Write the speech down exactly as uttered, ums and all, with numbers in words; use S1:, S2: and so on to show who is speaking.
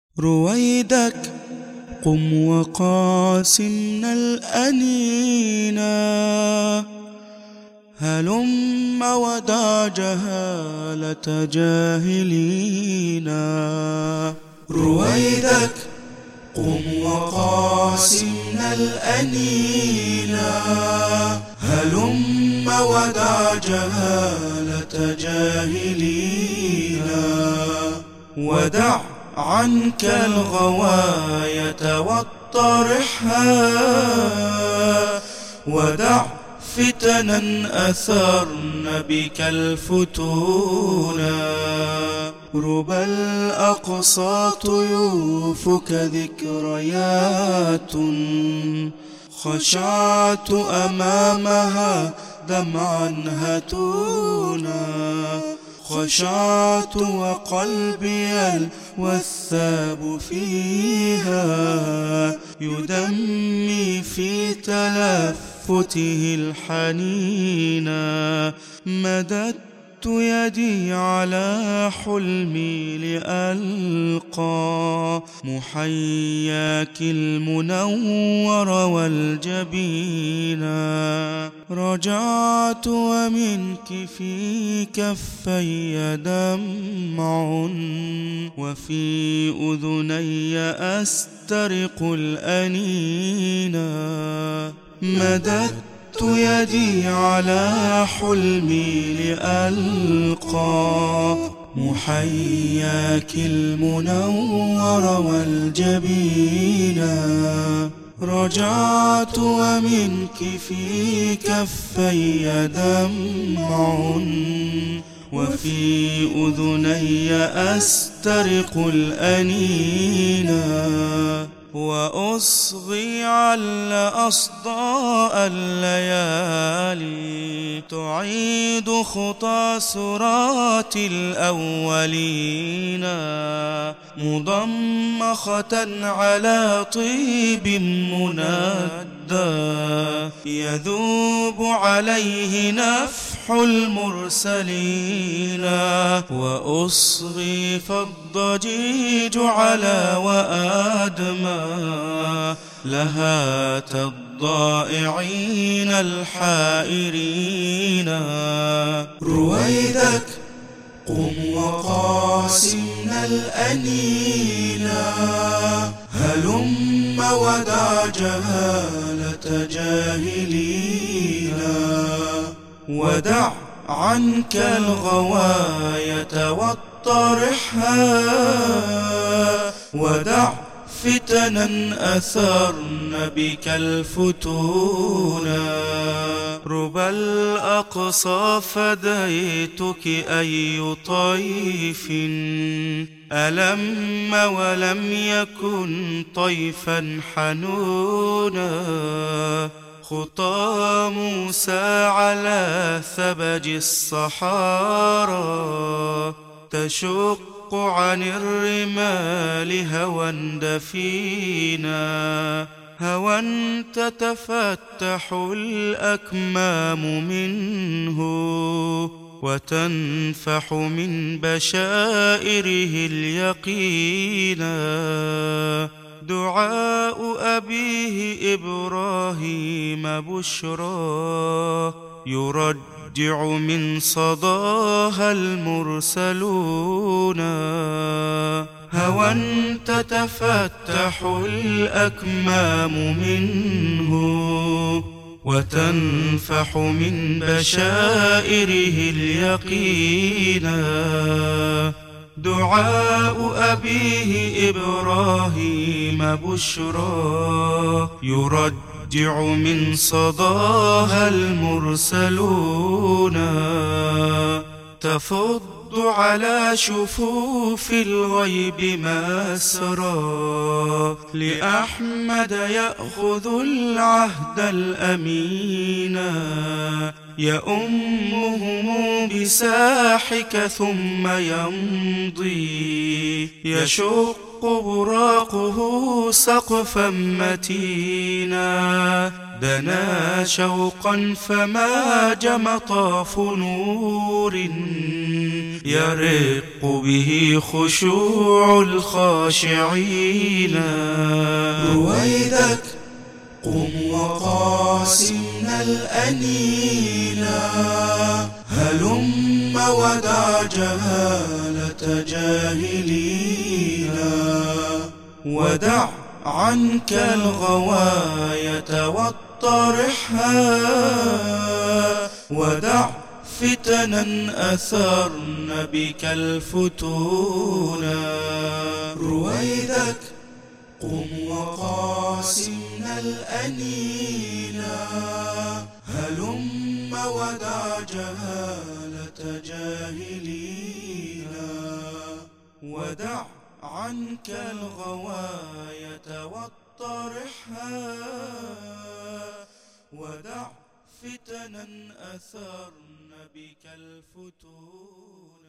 S1: رويدك قم وقاسمنا الأنينا، هلم ودع جهالة جاهلينا. رويدك قم وقاسمنا الأنينا، هلم ودع جهالة جاهلينا. ودع عنك الغواية واطرحها، ودع فتنا أثرن بك الفتونا. ربى الأقصى طيوفك ذكريات، خشعت أمامها دمعا هتونا. خشعت وقلبي الوثاب فيها يدمي في تلفته الحنينا. مددت يدي على حلمي لألقى محياك المنور والجبينا. رجعت ومنك في كفي دمع، وفي أذني أسترق الأنينا. مددت يدي على حلمي لألقى محياك المنور والجبينا. رجعت ومنك في كفي دمع، وفي أذني أسترق الأنينا. وأصغي عل أصداء الليالي تعيد خطى سرات الأولين. مضمخة على طيب مندى يذوب عليه نفح المرسلين. وأصغي فالضجيج على وأدمى لهات الضائعين الحائرين. رويدك قم وقاسمنا الأنينا، هلم ودع جهالة جاهلينا. ودع عنك الغواية واطرحها، ودع فتنا أثرن بك الفتونا. ربى الأقصى فديتك أي طيف ألم ولم يكن طيفا حنونا. خطى موسى على ثبج الصحارى تشق عن الرمال هوى دفينا. هوى تتفتح الأكمام منه وتنفح من بشائره اليقينا. دعاء أبيه إبراهيم بشرى يرجع من صداها المرسلون. هوى تتفتح الأكمام منه وتنفح من بشائره اليقينا. دعاء أبيه إبراهيم بشرى يرجع من صداها المرسلون. تفض على شفوف الغيب مسرى لأحمد يأخذ العهد الأمينا. يؤمهم بساحك ثم يمضي يشق براقه سقفا متينا. دنا شوقا فماج مطاف نور يرق به خشوع الخاشعين.
S2: رويدك قم وقاسمنا الأنينا، هلم ودع جهالة جاهلينا،
S1: ودع عنك الغواية واطرحها، ودع فتنا أثرن بك الفتونا.
S2: رويدك قم وقاسمنا الأنينا، هلم ودع جهالة جاهلينا،
S1: ودع عنك الغواية واطرحها، ودع فتنا أثرن بك الفتون.